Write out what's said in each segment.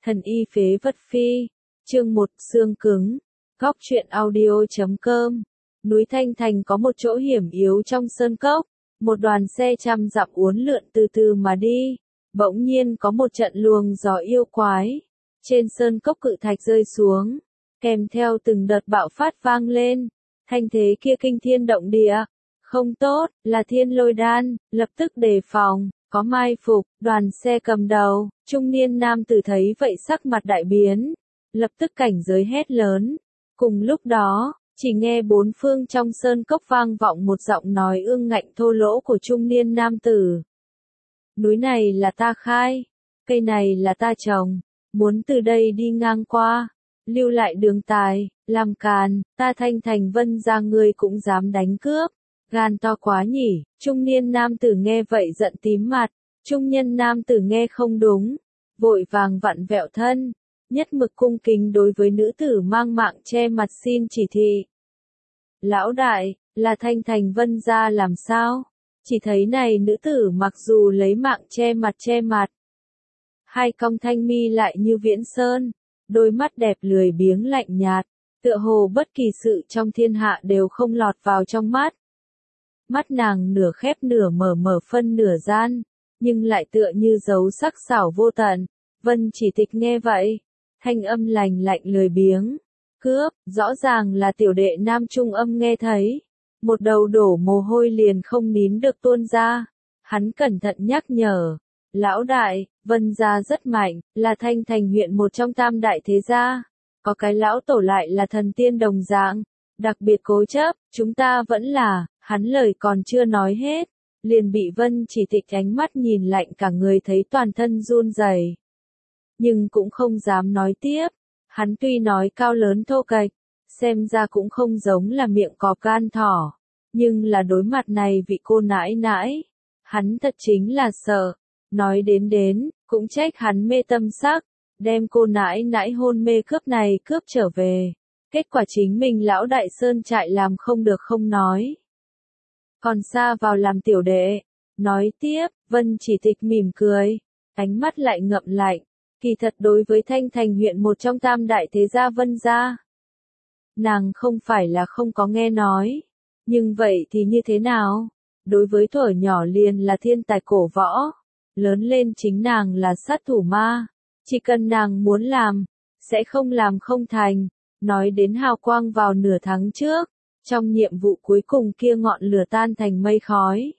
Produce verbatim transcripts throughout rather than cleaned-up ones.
Thần y phế vật phi. Chương một, xương cứng. Góc truyện audio chấm com. Núi Thanh Thành có một chỗ hiểm yếu trong sơn cốc. Một đoàn xe trăm dặm uốn lượn từ từ mà đi. Bỗng nhiên có một trận luồng gió yêu quái. Trên sơn cốc cự thạch rơi xuống. Kèm theo từng đợt bạo phát vang lên. Thanh thế kia kinh thiên động địa. Không tốt, là thiên lôi đan, lập tức đề phòng. Có mai phục, đoàn xe cầm đầu, trung niên nam tử thấy vậy sắc mặt đại biến, lập tức cảnh giới hét lớn. Cùng lúc đó, chỉ nghe bốn phương trong sơn cốc vang vọng một giọng nói ương ngạnh thô lỗ của trung niên nam tử. Núi này là ta khai, cây này là ta trồng, muốn từ đây đi ngang qua, lưu lại đường tài, làm càn, ta Thanh Thành Vân ra ngươi cũng dám đánh cướp. Gan to quá nhỉ, trung niên nam tử nghe vậy giận tím mặt, trung nhân nam tử nghe không đúng, vội vàng vặn vẹo thân, nhất mực cung kính đối với nữ tử mang mạng che mặt xin chỉ thị. Lão đại, là Thanh Thành Vân gia làm sao? Chỉ thấy này nữ tử mặc dù lấy mạng che mặt che mặt, hai cong thanh mi lại như viễn sơn, đôi mắt đẹp lười biếng lạnh nhạt, tựa hồ bất kỳ sự trong thiên hạ đều không lọt vào trong mắt. Mắt nàng nửa khép nửa mở mở phân nửa gian, nhưng lại tựa như dấu sắc sảo vô tận. Vân Chỉ Tịch nghe vậy, thanh âm lành lạnh lười biếng, cướp, rõ ràng là tiểu đệ nam trung âm nghe thấy. Một đầu đổ mồ hôi liền không nín được tuôn ra. Hắn cẩn thận nhắc nhở, lão đại, Vân gia rất mạnh, là Thanh Thành huyện một trong tam đại thế gia. Có cái lão tổ lại là thần tiên đồng dạng, đặc biệt cố chấp, chúng ta vẫn là. Hắn lời còn chưa nói hết, liền bị Vân Chỉ Tịch ánh mắt nhìn lạnh cả người thấy toàn thân run rẩy. Nhưng cũng không dám nói tiếp, hắn tuy nói cao lớn thô kệch, xem ra cũng không giống là miệng cọp gan thỏ, nhưng là đối mặt này vị cô nãi nãi, hắn thật chính là sợ, nói đến đến, cũng trách hắn mê tâm sắc, đem cô nãi nãi hôn mê cướp này cướp trở về, kết quả chính mình lão đại sơn trại làm không được không nói. Còn xa vào làm tiểu đệ, nói tiếp, Vân Chỉ Tịch mỉm cười, ánh mắt lại ngậm lạnh, kỳ thật đối với Thanh Thành huyện một trong tam đại thế gia Vân gia. Nàng không phải là không có nghe nói, nhưng vậy thì như thế nào? Đối với thuở nhỏ liền là thiên tài cổ võ, lớn lên chính nàng là sát thủ ma, chỉ cần nàng muốn làm, sẽ không làm không thành, nói đến hào quang vào nửa tháng trước. Trong nhiệm vụ cuối cùng kia ngọn lửa tan thành mây khói.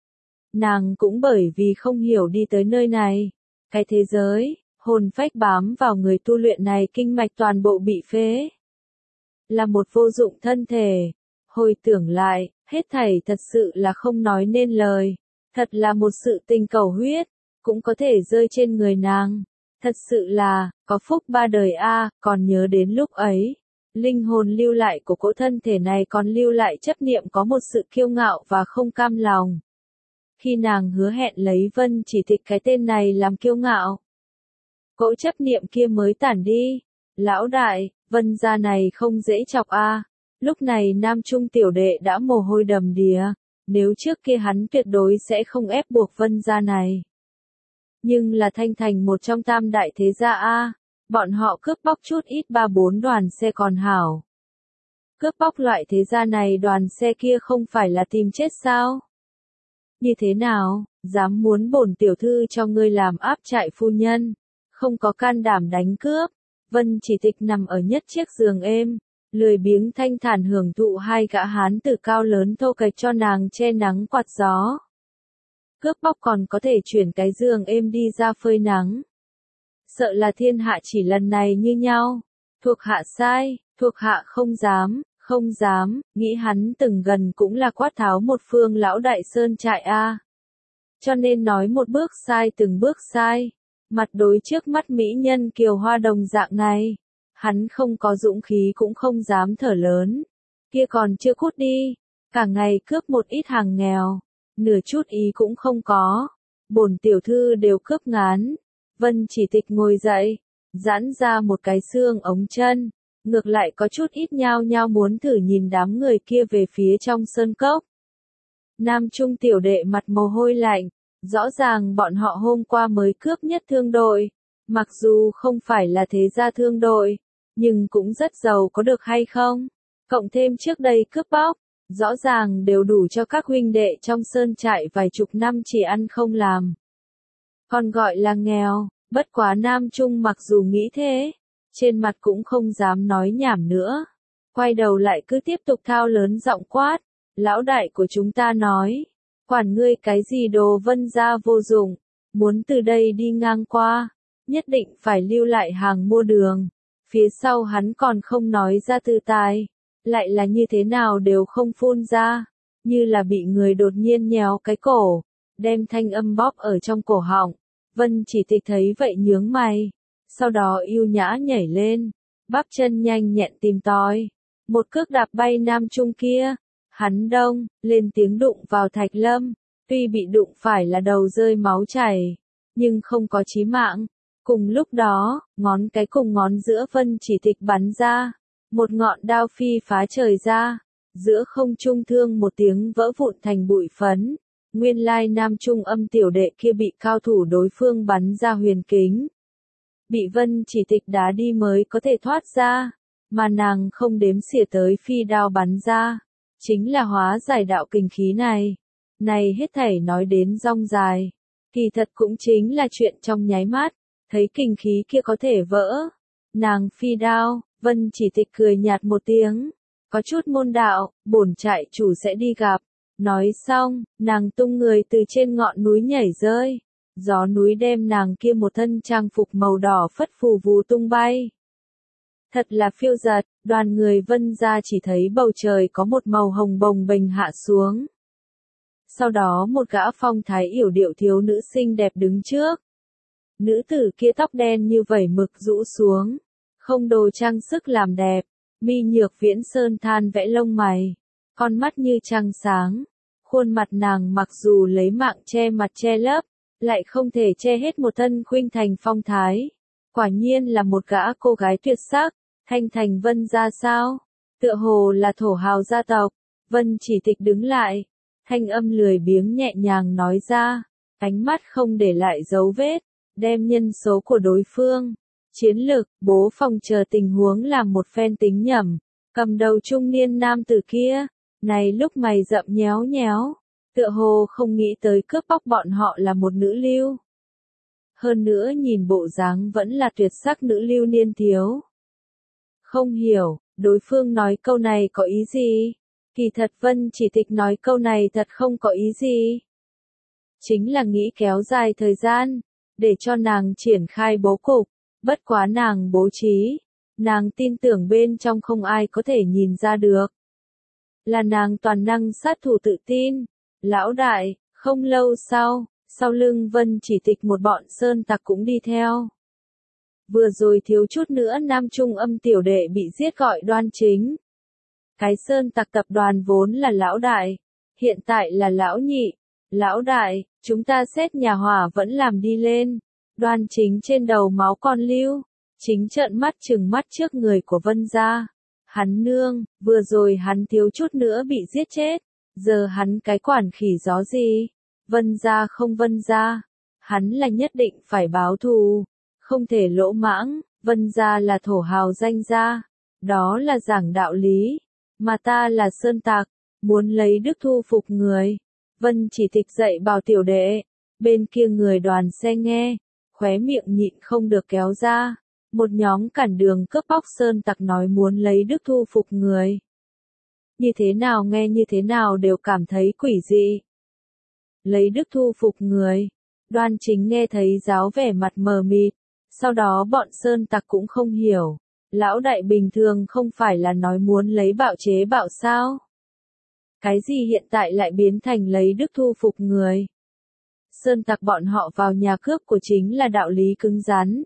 Nàng cũng bởi vì không hiểu đi tới nơi này. Cái thế giới, hồn phách bám vào người tu luyện này kinh mạch toàn bộ bị phế. Là một vô dụng thân thể. Hồi tưởng lại, hết thảy thật sự là không nói nên lời. Thật là một sự tình cầu huyết, cũng có thể rơi trên người nàng. Thật sự là, có phúc ba đời a, còn nhớ đến lúc ấy. Linh hồn lưu lại của cỗ thân thể này còn lưu lại chấp niệm có một sự kiêu ngạo và không cam lòng. Khi nàng hứa hẹn lấy Vân Chỉ Tịch cái tên này làm kiêu ngạo, cỗ chấp niệm kia mới tản đi. Lão đại, Vân gia này không dễ chọc a. Lúc này nam trung tiểu đệ đã mồ hôi đầm đìa, nếu trước kia hắn tuyệt đối sẽ không ép buộc Vân gia này. Nhưng là Thanh Thành một trong tam đại thế gia a. Bọn họ cướp bóc chút ít ba bốn đoàn xe còn hảo. Cướp bóc loại thế gia này đoàn xe kia không phải là tìm chết sao? Như thế nào, dám muốn bổn tiểu thư cho ngươi làm áp trại phu nhân, không có can đảm đánh cướp. Vân Chỉ Tịch nằm ở nhất chiếc giường êm, lười biếng thanh thản hưởng thụ hai gã hán tử cao lớn thô kệch cho nàng che nắng quạt gió. Cướp bóc còn có thể chuyển cái giường êm đi ra phơi nắng. Sợ là thiên hạ chỉ lần này như nhau. Thuộc hạ sai, thuộc hạ không dám, không dám, nghĩ hắn từng gần cũng là quát tháo một phương lão đại sơn trại a. Cho nên nói một bước sai từng bước sai. Mặt đối trước mắt mỹ nhân kiều hoa đồng dạng này. Hắn không có dũng khí cũng không dám thở lớn. Kia còn chưa cút đi. Cả ngày cướp một ít hàng nghèo. Nửa chút ý cũng không có. Bổn tiểu thư đều cướp ngán. Vân Chỉ Tịch ngồi dậy, giãn ra một cái xương ống chân, ngược lại có chút ít nhao nhao muốn thử nhìn đám người kia về phía trong sơn cốc. Nam trung tiểu đệ mặt mồ hôi lạnh, rõ ràng bọn họ hôm qua mới cướp nhất thương đội, Mặc dù không phải là thế gia thương đội, nhưng cũng rất giàu có được hay không? Cộng thêm trước đây cướp bóc, rõ ràng đều đủ cho các huynh đệ trong sơn trại vài chục năm chỉ ăn không làm. Còn gọi là nghèo, bất quá Nam Trung mặc dù nghĩ thế, trên mặt cũng không dám nói nhảm nữa. Quay đầu lại cứ tiếp tục thao lớn giọng quát, lão đại của chúng ta nói, quản ngươi cái gì đồ Vân gia vô dụng, muốn từ đây đi ngang qua, nhất định phải lưu lại hàng mua đường. Phía sau hắn còn không nói ra từ tài, lại là như thế nào đều không phun ra, như là bị người đột nhiên nhéo cái cổ, đem thanh âm bóp ở trong cổ họng. Vân Chỉ Tịch thấy vậy nhướng mày, sau đó yêu nhã nhảy lên, bắp chân nhanh nhẹn tìm tòi, một cước đạp bay Nam Trung kia, hắn đông, lên tiếng đụng vào Thạch Lâm, tuy bị đụng phải là đầu rơi máu chảy, nhưng không có chí mạng. Cùng lúc đó, ngón cái cùng ngón giữa Vân Chỉ Tịch bắn ra, một ngọn đao phi phá trời ra, giữa không trung thương một tiếng vỡ vụn thành bụi phấn. Nguyên lai Nam Trung Âm tiểu đệ kia bị cao thủ đối phương bắn ra huyền kính. Bị Vân Chỉ Tịch đá đi mới có thể thoát ra, mà nàng không đếm xỉa tới phi đao bắn ra, chính là hóa giải đạo kình khí này. Này hết thảy nói đến rong dài, kỳ thật cũng chính là chuyện trong nháy mắt, thấy kình khí kia có thể vỡ. Nàng phi đao, Vân Chỉ Tịch cười nhạt một tiếng, có chút môn đạo, bổn trại chủ sẽ đi gặp. Nói xong, nàng tung người từ trên ngọn núi nhảy rơi, gió núi đem nàng kia một thân trang phục màu đỏ phất phù vù tung bay. Thật là phiêu giật, đoàn người Vân gia chỉ thấy bầu trời có một màu hồng bồng bềnh hạ xuống. Sau đó một gã phong thái yểu điệu thiếu nữ xinh đẹp đứng trước. Nữ tử kia tóc đen như vẩy mực rũ xuống, không đồ trang sức làm đẹp, mi nhược viễn sơn than vẽ lông mày, con mắt như trăng sáng. Khuôn mặt nàng mặc dù lấy mạng che mặt che lấp, lại không thể che hết một thân khuynh thành phong thái. Quả nhiên là một gã cô gái tuyệt sắc, Thanh Thành Vân gia sao? Tựa hồ là thổ hào gia tộc. Vân Chỉ Tịch đứng lại, thanh âm lười biếng nhẹ nhàng nói ra, ánh mắt không để lại dấu vết, đem nhân số của đối phương, chiến lực, bố phòng chờ tình huống làm một phen tính nhẩm. Cầm đầu trung niên nam tử kia, này lúc mày rậm nhéo nhéo, tựa hồ không nghĩ tới cướp bóc bọn họ là một nữ lưu. Hơn nữa nhìn bộ dáng vẫn là tuyệt sắc nữ lưu niên thiếu. Không hiểu, đối phương nói câu này có ý gì? Kỳ thật Vân Chỉ Tịch nói câu này thật không có ý gì. Chính là nghĩ kéo dài thời gian, để cho nàng triển khai bố cục, bất quá nàng bố trí, nàng tin tưởng bên trong không ai có thể nhìn ra được. Là nàng toàn năng sát thủ tự tin. Lão đại, không lâu sau, sau lưng Vân Chỉ Tịch một bọn sơn tặc cũng đi theo. Vừa rồi thiếu chút nữa Nam Trung Âm tiểu đệ bị giết gọi Đoan Chính. Cái sơn tặc tập đoàn vốn là lão đại, hiện tại là lão nhị. Lão đại, chúng ta xét nhà hỏa vẫn làm đi lên. Đoan Chính trên đầu máu còn lưu, chính trợn mắt trừng mắt trước người của Vân gia. Hắn nương, vừa rồi hắn thiếu chút nữa bị giết chết, giờ hắn cái quản khỉ gió gì? Vân gia không Vân gia, hắn là nhất định phải báo thù, không thể lỗ mãng. Vân gia là thổ hào danh gia, đó là giảng đạo lý, mà ta là sơn tặc, muốn lấy đức thu phục người. Vân Chỉ Tịch dạy bảo tiểu đệ, bên kia người đoàn xe nghe, khóe miệng nhịn không được kéo ra. Một nhóm cản đường cướp bóc sơn tặc nói muốn lấy đức thu phục người. Như thế nào nghe như thế nào đều cảm thấy quỷ dị. Lấy đức thu phục người. Đoan Chính nghe thấy giáo vẻ mặt mờ mịt, sau đó bọn sơn tặc cũng không hiểu. Lão đại bình thường không phải là nói muốn lấy bạo chế bạo sao? Cái gì hiện tại lại biến thành lấy đức thu phục người? Sơn tặc bọn họ vào nhà cướp của chính là đạo lý cứng rắn.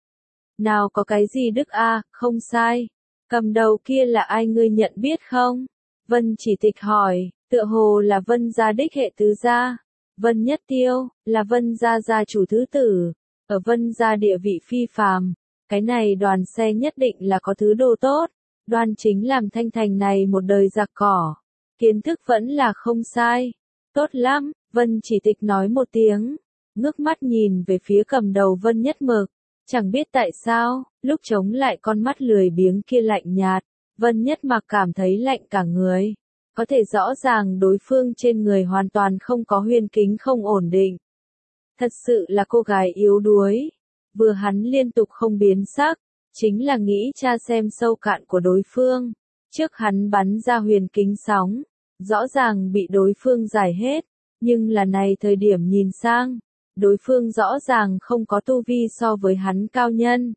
Nào có cái gì đức a, không sai. Cầm đầu kia là ai ngươi nhận biết không? Vân Chỉ Tịch hỏi, tựa hồ là Vân gia đích hệ tứ gia. Vân Nhất Tiêu, là Vân gia gia chủ thứ tử. Ở Vân gia địa vị phi phàm. Cái này đoàn xe nhất định là có thứ đồ tốt. Đoan Chính làm Thanh Thành này một đời giặc cỏ. Kiến thức vẫn là không sai. Tốt lắm, Vân Chỉ Tịch nói một tiếng. Ngước mắt nhìn về phía cầm đầu Vân Nhất Mực. Chẳng biết tại sao, lúc chống lại con mắt lười biếng kia lạnh nhạt, Vân Nhất Mặc cảm thấy lạnh cả người. Có thể rõ ràng đối phương trên người hoàn toàn không có huyên kính không ổn định. Thật sự là cô gái yếu đuối. Vừa hắn liên tục không biến sắc, chính là nghĩ tra xem sâu cạn của đối phương. Trước hắn bắn ra huyền kính sóng, rõ ràng bị đối phương giải hết, nhưng là này thời điểm nhìn sang, đối phương rõ ràng không có tu vi so với hắn cao nhân.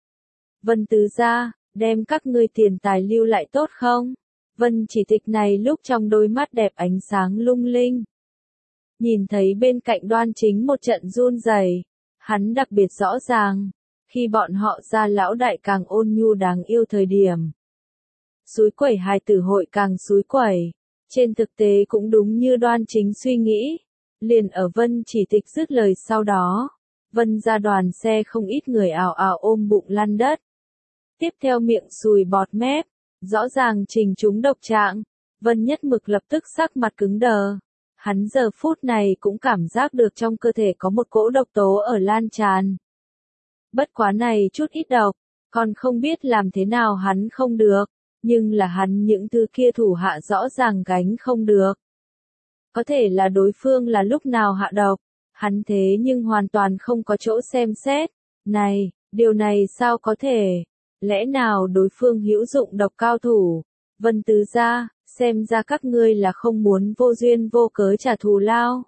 Vân tứ gia, đem các ngươi tiền tài lưu lại tốt không? Vân Chỉ Tịch này lúc trong đôi mắt đẹp ánh sáng lung linh. Nhìn thấy bên cạnh Đoan Chính một trận run rẩy, hắn đặc biệt rõ ràng, khi bọn họ ra lão đại càng ôn nhu đáng yêu thời điểm. Xúi quẩy hài tử hội càng xúi quẩy, trên thực tế cũng đúng như Đoan Chính suy nghĩ. Liền ở Vân Chỉ Tịch dứt lời sau đó, Vân ra đoàn xe không ít người ào ào ôm bụng lăn đất. Tiếp theo miệng sùi bọt mép, rõ ràng trình chúng độc trạng, Vân Nhất Mực lập tức sắc mặt cứng đờ. Hắn giờ phút này cũng cảm giác được trong cơ thể có một cỗ độc tố ở lan tràn. Bất quá này chút ít độc, còn không biết làm thế nào hắn không được, nhưng là hắn những thứ kia thủ hạ rõ ràng gánh không được. Có thể là đối phương là lúc nào hạ độc, hắn thế nhưng hoàn toàn không có chỗ xem xét. Này, điều này sao có thể? Lẽ nào đối phương hữu dụng độc cao thủ? Vân tứ gia, xem ra các ngươi là không muốn vô duyên vô cớ trả thù lao.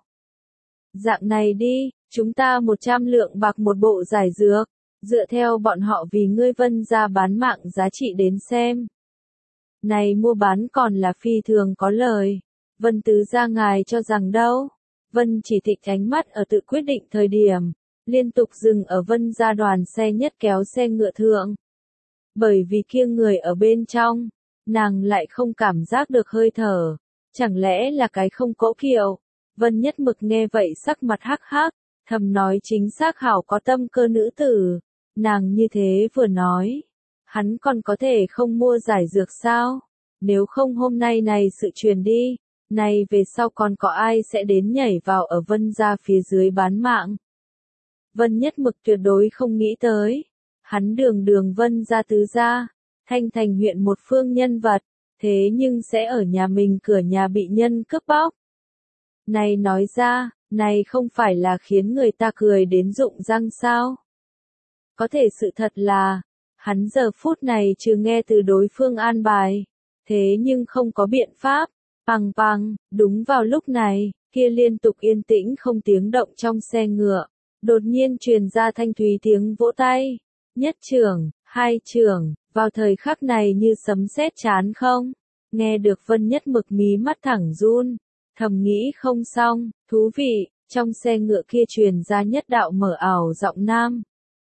Dạng này đi, chúng ta một trăm lượng bạc một bộ giải dược, dựa theo bọn họ vì ngươi Vân gia bán mạng giá trị đến xem. Này mua bán còn là phi thường có lời. Vân tứ gia ngài cho rằng đâu? Vân Chỉ Tịch ánh mắt ở tự quyết định thời điểm, liên tục dừng ở Vân gia đoàn xe nhất kéo xe ngựa thượng. Bởi vì kia người ở bên trong, nàng lại không cảm giác được hơi thở, chẳng lẽ là cái không cỗ kiệu? Vân Nhất Mực nghe vậy sắc mặt hắc hắc, thầm nói chính xác hảo có tâm cơ nữ tử. Nàng như thế vừa nói, hắn còn có thể không mua giải dược sao? Nếu không hôm nay này sự truyền đi, này về sau còn có ai sẽ đến nhảy vào ở Vân gia phía dưới bán mạng? Vân Nhất Mực tuyệt đối không nghĩ tới, hắn đường đường Vân gia tứ gia, Thanh Thành huyện một phương nhân vật, thế nhưng sẽ ở nhà mình cửa nhà bị nhân cướp bóc. Này nói ra, này không phải là khiến người ta cười đến rụng răng sao? Có thể sự thật là, hắn giờ phút này chưa nghe từ đối phương an bài, thế nhưng không có biện pháp. Pằng pằng, đúng vào lúc này, kia liên tục yên tĩnh không tiếng động trong xe ngựa, đột nhiên truyền ra thanh thúy tiếng vỗ tay. Nhất trưởng, hai trưởng, vào thời khắc này như sấm sét chán không? Nghe được Vân Nhất Mực mí mắt thẳng run, thầm nghĩ không xong, thú vị, trong xe ngựa kia truyền ra nhất đạo mở ảo giọng nam.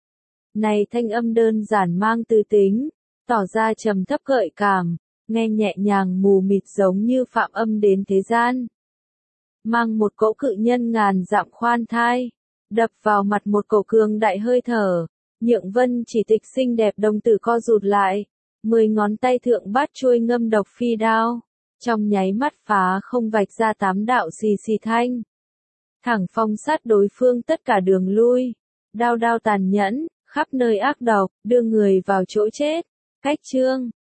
Này thanh âm đơn giản mang tư tính, tỏ ra trầm thấp gợi cảm, nghe nhẹ nhàng mù mịt giống như phạm âm đến thế gian. Mang một cỗ cự nhân ngàn dặm khoan thai, đập vào mặt một cổ cường đại hơi thở, nhượng Vân Chỉ Tịch xinh đẹp đồng tử co rụt lại, mười ngón tay thượng bát chuôi ngâm độc phi đao, trong nháy mắt phá không vạch ra tám đạo xì xì thanh. Thẳng phong sát đối phương tất cả đường lui, đao đao tàn nhẫn, khắp nơi ác độc, đưa người vào chỗ chết. Cách chương